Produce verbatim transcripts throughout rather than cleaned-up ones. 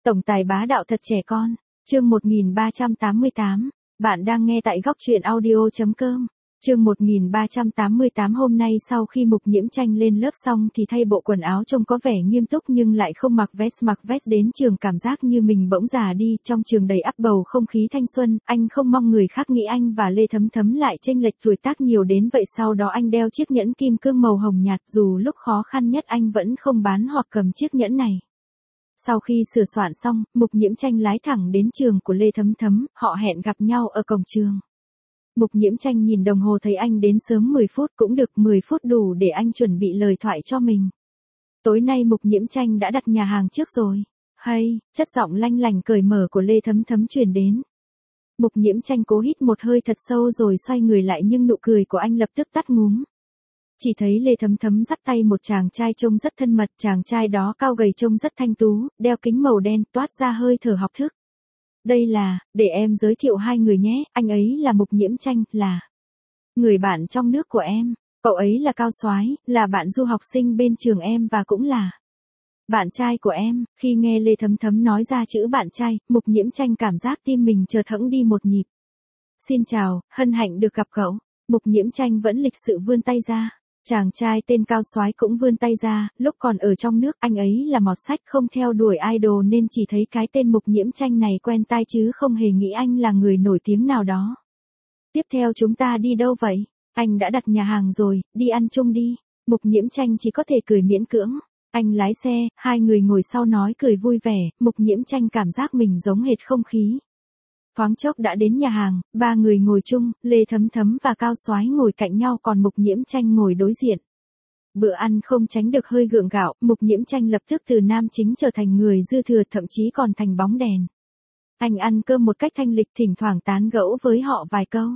Tổng tài bá đạo thật trẻ con. Chương một nghìn ba trăm tám mươi tám. Bạn đang nghe tại góc truyện audio chấm com. Chương một nghìn ba trăm tám mươi tám. Hôm nay sau khi Mục Nhiễm Tranh lên lớp xong thì thay bộ quần áo trông có vẻ nghiêm túc nhưng lại không mặc vest. Mặc vest đến trường cảm giác như mình bỗng già đi. Trong trường đầy ắp bầu không khí thanh xuân, anh không mong người khác nghĩ anh và Lê Thấm Thấm lại chênh lệch tuổi tác nhiều đến vậy. Sau đó anh đeo chiếc nhẫn kim cương màu hồng nhạt, dù lúc khó khăn nhất anh vẫn không bán hoặc cầm chiếc nhẫn này. Sau khi sửa soạn xong, Mục Nhiễm Tranh lái thẳng đến trường của Lê Thấm Thấm, họ hẹn gặp nhau ở cổng trường. Mục Nhiễm Tranh nhìn đồng hồ thấy anh đến sớm mười phút, cũng được, mười phút đủ để anh chuẩn bị lời thoại cho mình. Tối nay Mục Nhiễm Tranh đã đặt nhà hàng trước rồi. Hay, chất giọng lanh lành cởi mở của Lê Thấm Thấm truyền đến. Mục Nhiễm Tranh cố hít một hơi thật sâu rồi xoay người lại nhưng nụ cười của anh lập tức tắt ngúm. Chỉ thấy Lê Thấm Thấm dắt tay một chàng trai trông rất thân mật, chàng trai đó cao gầy trông rất thanh tú, đeo kính màu đen, toát ra hơi thở học thức. Đây là, để em giới thiệu hai người nhé, anh ấy là Mục Nhiễm Tranh, là người bạn trong nước của em, cậu ấy là Cao Soái, là bạn du học sinh bên trường em và cũng là bạn trai của em. Khi nghe Lê Thấm Thấm nói ra chữ bạn trai, Mục Nhiễm Tranh cảm giác tim mình chợt hẫng đi một nhịp. Xin chào, hân hạnh được gặp cậu. Mục Nhiễm Tranh vẫn lịch sự vươn tay ra. Chàng trai tên Cao Soái cũng vươn tay ra, lúc còn ở trong nước anh ấy là mọt sách không theo đuổi idol nên chỉ thấy cái tên Mục Nhiễm Tranh này quen tai chứ không hề nghĩ anh là người nổi tiếng nào đó. Tiếp theo chúng ta đi đâu vậy? Anh đã đặt nhà hàng rồi, đi ăn chung đi. Mục Nhiễm Tranh chỉ có thể cười miễn cưỡng. Anh lái xe, hai người ngồi sau nói cười vui vẻ, Mục Nhiễm Tranh cảm giác mình giống hệt không khí. Thoáng chốc đã đến nhà hàng, ba người ngồi chung, Lê Thấm Thấm và Cao Soái ngồi cạnh nhau còn Mục Nhiễm Tranh ngồi đối diện. Bữa ăn không tránh được hơi gượng gạo, Mục Nhiễm Tranh lập tức từ nam chính trở thành người dư thừa, thậm chí còn thành bóng đèn. Anh ăn cơm một cách thanh lịch, thỉnh thoảng tán gẫu với họ vài câu.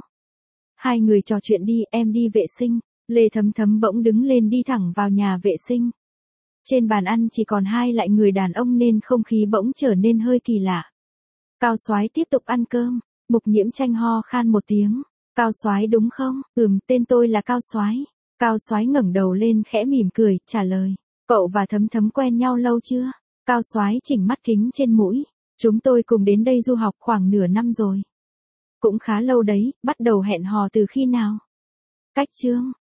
Hai người trò chuyện đi, em đi vệ sinh. Lê Thấm Thấm bỗng đứng lên đi thẳng vào nhà vệ sinh. Trên bàn ăn chỉ còn hai lại người đàn ông nên không khí bỗng trở nên hơi kỳ lạ. Cao Soái tiếp tục ăn cơm, Mục Nhiễm Tranh ho khan một tiếng. Cao Soái đúng không? Ừm, tên tôi là Cao Soái. Cao Soái ngẩng đầu lên khẽ mỉm cười, trả lời. Cậu và Thấm Thấm quen nhau lâu chưa? Cao Soái chỉnh mắt kính trên mũi. Chúng tôi cùng đến đây du học khoảng nửa năm rồi. Cũng khá lâu đấy, bắt đầu hẹn hò từ khi nào? Cách chương,